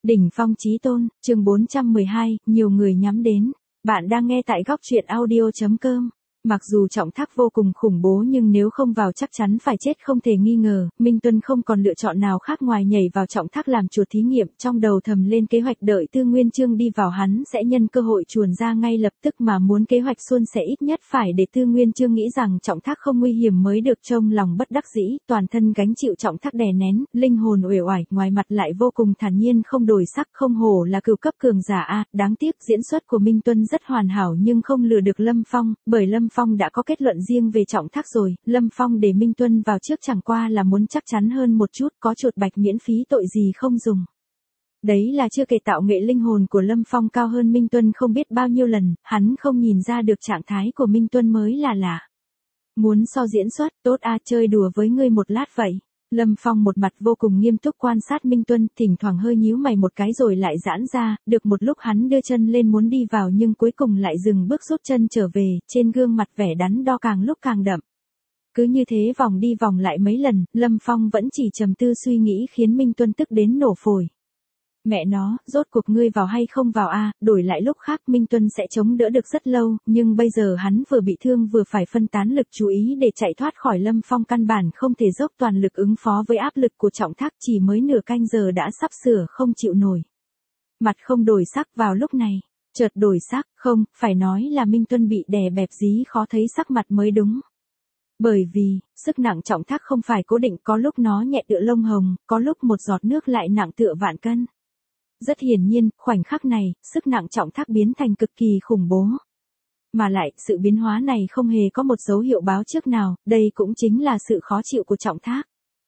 Đỉnh phong chí tôn, chương 412, nhiều người nhắm đến. Bạn đang nghe tại góc truyện audio.com. Mặc dù trọng thác vô cùng khủng bố nhưng nếu không vào chắc chắn phải chết không thể nghi ngờ, Minh Tuân không còn lựa chọn nào khác ngoài nhảy vào trọng thác làm chuột thí nghiệm, trong đầu thầm lên kế hoạch đợi Tư Nguyên Chương đi vào hắn sẽ nhân cơ hội chuồn ra ngay lập tức mà muốn kế hoạch suôn sẻ ít nhất phải để Tư Nguyên Chương nghĩ rằng trọng thác không nguy hiểm mới được trông lòng bất đắc dĩ, toàn thân gánh chịu trọng thác đè nén, linh hồn uể oải, ngoài mặt lại vô cùng thản nhiên không đổi sắc, không hổ là cửu cấp cường giả a, đáng tiếc diễn xuất của Minh Tuân rất hoàn hảo nhưng không lừa được Lâm Phong, bởi Lâm Phong đã có kết luận riêng về trọng thác rồi, Lâm Phong để Minh Tuân vào trước chẳng qua là muốn chắc chắn hơn một chút, có chuột bạch miễn phí tội gì không dùng. Đấy là chưa kể tạo nghệ linh hồn của Lâm Phong cao hơn Minh Tuân không biết bao nhiêu lần, hắn không nhìn ra được trạng thái của Minh Tuân mới là lạ. Muốn so diễn xuất, tốt a, chơi đùa với ngươi một lát vậy. Lâm Phong một mặt vô cùng nghiêm túc quan sát Minh Tuân, thỉnh thoảng hơi nhíu mày một cái rồi lại giãn ra, được một lúc hắn đưa chân lên muốn đi vào nhưng cuối cùng lại dừng bước rút chân trở về, trên gương mặt vẻ đắn đo càng lúc càng đậm. Cứ như thế vòng đi vòng lại mấy lần, Lâm Phong vẫn chỉ trầm tư suy nghĩ khiến Minh Tuân tức đến nổ phổi. Mẹ nó, rốt cuộc ngươi vào hay không vào a, đổi lại lúc khác Minh Tuân sẽ chống đỡ được rất lâu, nhưng bây giờ hắn vừa bị thương vừa phải phân tán lực chú ý để chạy thoát khỏi Lâm Phong căn bản không thể dốc toàn lực ứng phó với áp lực của trọng thác chỉ mới nửa canh giờ đã sắp sửa không chịu nổi. Mặt không đổi sắc vào lúc này, chợt đổi sắc, không, phải nói là Minh Tuân bị đè bẹp dí khó thấy sắc mặt mới đúng. Bởi vì, sức nặng trọng thác không phải cố định, có lúc nó nhẹ tựa lông hồng, có lúc một giọt nước lại nặng tựa vạn cân. Rất hiển nhiên, khoảnh khắc này, sức nặng trọng thác biến thành cực kỳ khủng bố. Mà lại, sự biến hóa này không hề có một dấu hiệu báo trước nào, đây cũng chính là sự khó chịu của trọng thác.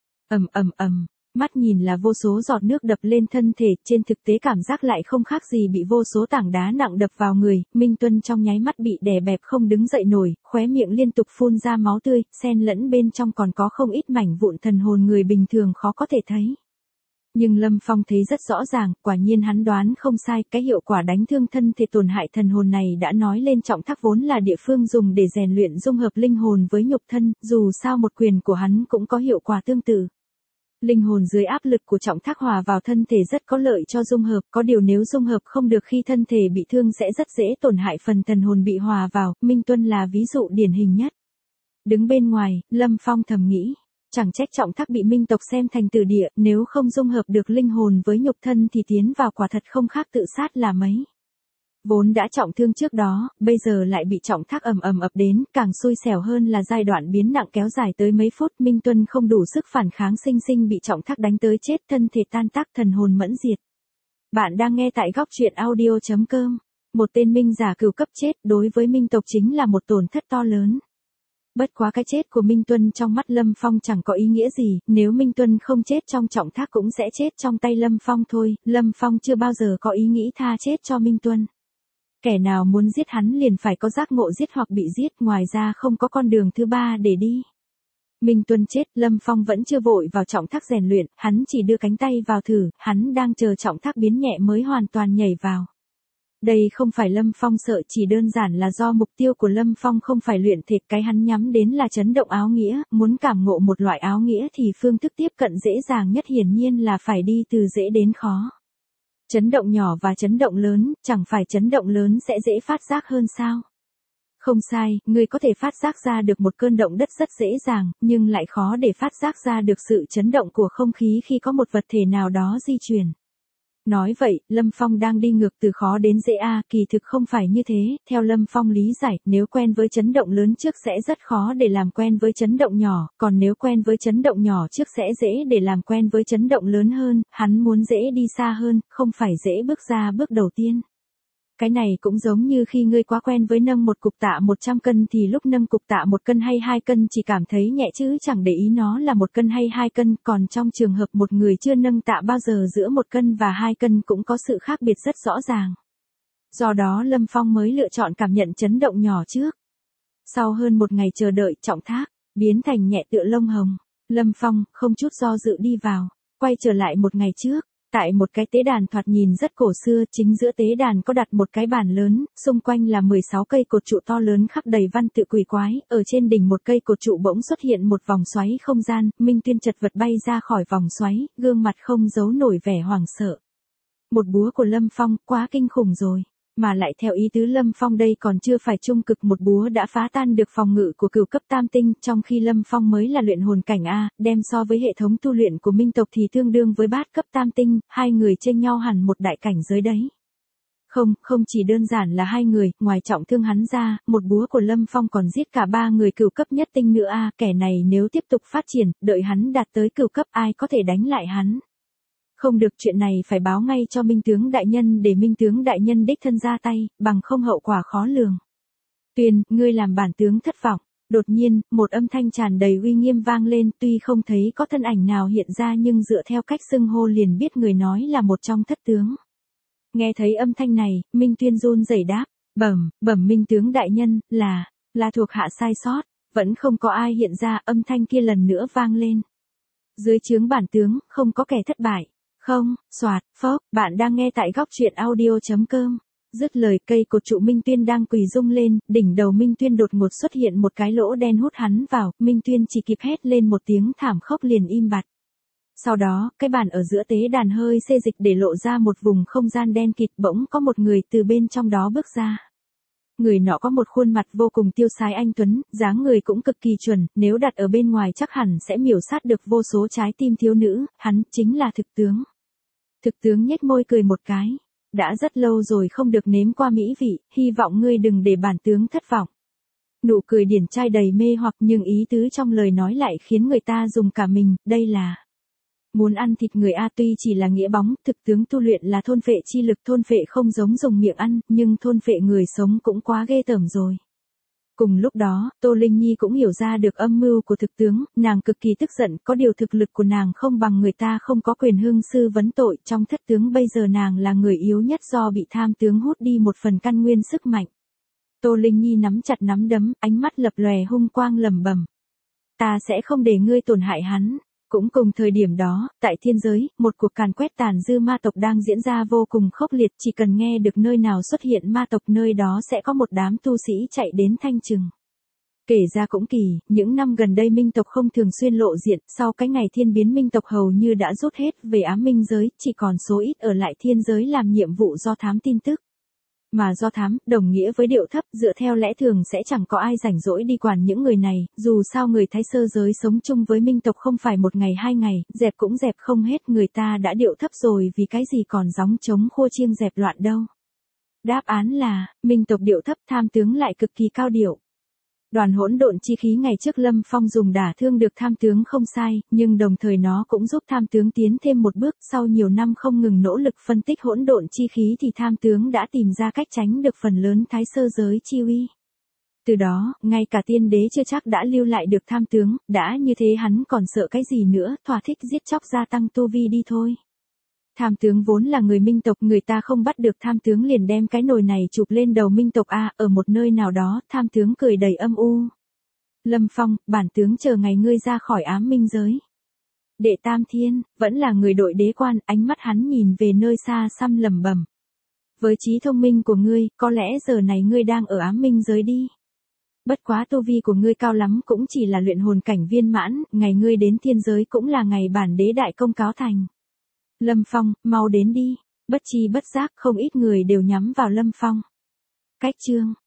Mắt nhìn là vô số giọt nước đập lên thân thể, trên thực tế cảm giác lại không khác gì bị vô số tảng đá nặng đập vào người, Minh Tuân trong nháy mắt bị đè bẹp không đứng dậy nổi, khóe miệng liên tục phun ra máu tươi, xen lẫn bên trong còn có không ít mảnh vụn thần hồn người bình thường khó có thể thấy. Nhưng Lâm Phong thấy rất rõ ràng, quả nhiên hắn đoán không sai, cái hiệu quả đánh thương thân thể tổn hại thần hồn này đã nói lên trọng thác vốn là địa phương dùng để rèn luyện dung hợp linh hồn với nhục thân, dù sao một quyền của hắn cũng có hiệu quả tương tự. Linh hồn dưới áp lực của trọng thác hòa vào thân thể rất có lợi cho dung hợp, có điều nếu dung hợp không được khi thân thể bị thương sẽ rất dễ tổn hại phần thần hồn bị hòa vào, Minh Tuân là ví dụ điển hình nhất. Đứng bên ngoài, Lâm Phong thầm nghĩ. Chẳng trách trọng thác bị minh tộc xem thành tử địa, nếu không dung hợp được linh hồn với nhục thân thì tiến vào quả thật không khác tự sát là mấy. Vốn đã trọng thương trước đó, bây giờ lại bị trọng thác ầm ập đến, càng xui xẻo hơn là giai đoạn biến nặng kéo dài tới mấy phút, Minh Tuân không đủ sức phản kháng sinh bị trọng thác đánh tới chết, thân thể tan tác thần hồn mẫn diệt. Bạn đang nghe tại góc truyện audio.com. Một tên minh giả cửu cấp chết, đối với minh tộc chính là một tổn thất to lớn. Bất quá cái chết của Minh Tuân trong mắt Lâm Phong chẳng có ý nghĩa gì, nếu Minh Tuân không chết trong trọng thác cũng sẽ chết trong tay Lâm Phong thôi, Lâm Phong chưa bao giờ có ý nghĩ tha chết cho Minh Tuân. Kẻ nào muốn giết hắn liền phải có giác ngộ giết hoặc bị giết, ngoài ra không có con đường thứ ba để đi. Minh Tuân chết, Lâm Phong vẫn chưa vội vào trọng thác rèn luyện, hắn chỉ đưa cánh tay vào thử, hắn đang chờ trọng thác biến nhẹ mới hoàn toàn nhảy vào. Đây không phải Lâm Phong sợ, chỉ đơn giản là do mục tiêu của Lâm Phong không phải luyện thể, cái hắn nhắm đến là chấn động áo nghĩa, muốn cảm ngộ một loại áo nghĩa thì phương thức tiếp cận dễ dàng nhất hiển nhiên là phải đi từ dễ đến khó. Chấn động nhỏ và chấn động lớn, chẳng phải chấn động lớn sẽ dễ phát giác hơn sao? Không sai, người có thể phát giác ra được một cơn động đất rất dễ dàng, nhưng lại khó để phát giác ra được sự chấn động của không khí khi có một vật thể nào đó di chuyển. Nói vậy, Lâm Phong đang đi ngược từ khó đến dễ a, kỳ thực không phải như thế, theo Lâm Phong lý giải, nếu quen với chấn động lớn trước sẽ rất khó để làm quen với chấn động nhỏ, còn nếu quen với chấn động nhỏ trước sẽ dễ để làm quen với chấn động lớn hơn, hắn muốn dễ đi xa hơn, không phải dễ bước ra bước đầu tiên. Cái này cũng giống như khi ngươi quá quen với nâng một cục tạ 100 cân thì lúc nâng cục tạ 1 cân hay 2 cân chỉ cảm thấy nhẹ chứ chẳng để ý nó là 1 cân hay 2 cân, còn trong trường hợp một người chưa nâng tạ bao giờ giữa 1 cân và 2 cân cũng có sự khác biệt rất rõ ràng. Do đó Lâm Phong mới lựa chọn cảm nhận chấn động nhỏ trước. Sau hơn một ngày chờ đợi, trọng thác biến thành nhẹ tựa lông hồng, Lâm Phong không chút do dự đi vào, quay trở lại một ngày trước. Tại một cái tế đàn thoạt nhìn rất cổ xưa, chính giữa tế đàn có đặt một cái bàn lớn, xung quanh là 16 cây cột trụ to lớn khắc đầy văn tự quỷ quái, ở trên đỉnh một cây cột trụ bỗng xuất hiện một vòng xoáy không gian, Minh Tuyên chật vật bay ra khỏi vòng xoáy, gương mặt không giấu nổi vẻ hoảng sợ. Một búa của Lâm Phong quá kinh khủng rồi. Mà lại theo ý tứ Lâm Phong đây còn chưa phải trung cực, một búa đã phá tan được phòng ngự của cửu cấp tam tinh, trong khi Lâm Phong mới là luyện hồn cảnh A, đem so với hệ thống tu luyện của minh tộc thì tương đương với bát cấp tam tinh, hai người chênh nhau hẳn một đại cảnh giới đấy. Không chỉ đơn giản là hai người, ngoài trọng thương hắn ra, một búa của Lâm Phong còn giết cả ba người cửu cấp nhất tinh nữa a, kẻ này nếu tiếp tục phát triển, đợi hắn đạt tới cửu cấp ai có thể đánh lại hắn. Không được, chuyện này phải báo ngay cho Minh tướng đại nhân để Minh tướng đại nhân đích thân ra tay, bằng không hậu quả khó lường. Tuyền, ngươi làm bản tướng thất vọng. Đột nhiên, một âm thanh tràn đầy uy nghiêm vang lên, tuy không thấy có thân ảnh nào hiện ra nhưng dựa theo cách xưng hô liền biết người nói là một trong thất tướng. Nghe thấy âm thanh này, Minh Tuyên run rẩy đáp, bẩm Minh tướng đại nhân, là thuộc hạ sai sót, vẫn không có ai hiện ra, âm thanh kia lần nữa vang lên. Dưới trướng bản tướng, không có kẻ thất bại. Không, soạt, phốc, bạn đang nghe tại góc truyện audio.com. Dứt lời, cây cột trụ Minh Tuyên đang quỳ rung lên, đỉnh đầu Minh Tuyên đột ngột xuất hiện một cái lỗ đen hút hắn vào, Minh Tuyên chỉ kịp hét lên một tiếng thảm khốc liền im bặt. Sau đó, cái bàn ở giữa tế đàn hơi xê dịch để lộ ra một vùng không gian đen kịt, bỗng có một người từ bên trong đó bước ra. Người nọ có một khuôn mặt vô cùng tiêu sái anh tuấn, dáng người cũng cực kỳ chuẩn, nếu đặt ở bên ngoài chắc hẳn sẽ miểu sát được vô số trái tim thiếu nữ, hắn chính là thực tướng. Thực tướng nhếch môi cười một cái. Đã rất lâu rồi không được nếm qua mỹ vị, hy vọng ngươi đừng để bản tướng thất vọng. Nụ cười điển trai đầy mê hoặc nhưng ý tứ trong lời nói lại khiến người ta dùng cả mình, đây là muốn ăn thịt người a. Tuy chỉ là nghĩa bóng, thực tướng tu luyện là thôn phệ chi lực, thôn phệ không giống dùng miệng ăn, nhưng thôn phệ người sống cũng quá ghê tởm rồi. Cùng lúc đó, Tô Linh Nhi cũng hiểu ra được âm mưu của thực tướng, nàng cực kỳ tức giận, có điều thực lực của nàng không bằng người ta, không có quyền hưng sư vấn tội, trong thất tướng bây giờ nàng là người yếu nhất do bị tham tướng hút đi một phần căn nguyên sức mạnh. Tô Linh Nhi nắm chặt nắm đấm, ánh mắt lập lòe hung quang lẩm bẩm. Ta sẽ không để ngươi tổn hại hắn. Cũng cùng thời điểm đó, tại thiên giới, một cuộc càn quét tàn dư ma tộc đang diễn ra vô cùng khốc liệt, chỉ cần nghe được nơi nào xuất hiện ma tộc nơi đó sẽ có một đám tu sĩ chạy đến thanh trừng. Kể ra cũng kỳ, những năm gần đây minh tộc không thường xuyên lộ diện, sau cái ngày thiên biến minh tộc hầu như đã rút hết về ám minh giới, chỉ còn số ít ở lại thiên giới làm nhiệm vụ do thám tin tức. Mà do thám, đồng nghĩa với điệu thấp, dựa theo lẽ thường sẽ chẳng có ai rảnh rỗi đi quản những người này, dù sao người Thái Sơ giới sống chung với minh tộc không phải một ngày hai ngày, dẹp cũng dẹp không hết, người ta đã điệu thấp rồi vì cái gì còn gióng trống khua chiêng dẹp loạn đâu. Đáp án là, minh tộc điệu thấp, tham tướng lại cực kỳ cao điệu. Đoàn hỗn độn chi khí ngày trước Lâm Phong dùng đả thương được tham tướng không sai, nhưng đồng thời nó cũng giúp tham tướng tiến thêm một bước, sau nhiều năm không ngừng nỗ lực phân tích hỗn độn chi khí thì tham tướng đã tìm ra cách tránh được phần lớn Thái Sơ giới chi uy. Từ đó, ngay cả tiên đế chưa chắc đã lưu lại được tham tướng, đã như thế hắn còn sợ cái gì nữa, thỏa thích giết chóc gia tăng tu vi đi thôi. Tham tướng vốn là người minh tộc, người ta không bắt được tham tướng liền đem cái nồi này chụp lên đầu minh tộc a. Ở một nơi nào đó, tham tướng cười đầy âm u. Lâm Phong, bản tướng chờ ngày ngươi ra khỏi ám minh giới. Đệ Tam Thiên, vẫn là người đội đế quan, ánh mắt hắn nhìn về nơi xa xăm lẩm bẩm. Với trí thông minh của ngươi, có lẽ giờ này ngươi đang ở ám minh giới đi. Bất quá tu vi của ngươi cao lắm cũng chỉ là luyện hồn cảnh viên mãn, ngày ngươi đến thiên giới cũng là ngày bản đế đại công cáo thành. Lâm Phong, mau đến đi. Bất chi bất giác không ít người đều nhắm vào Lâm Phong. Cách chương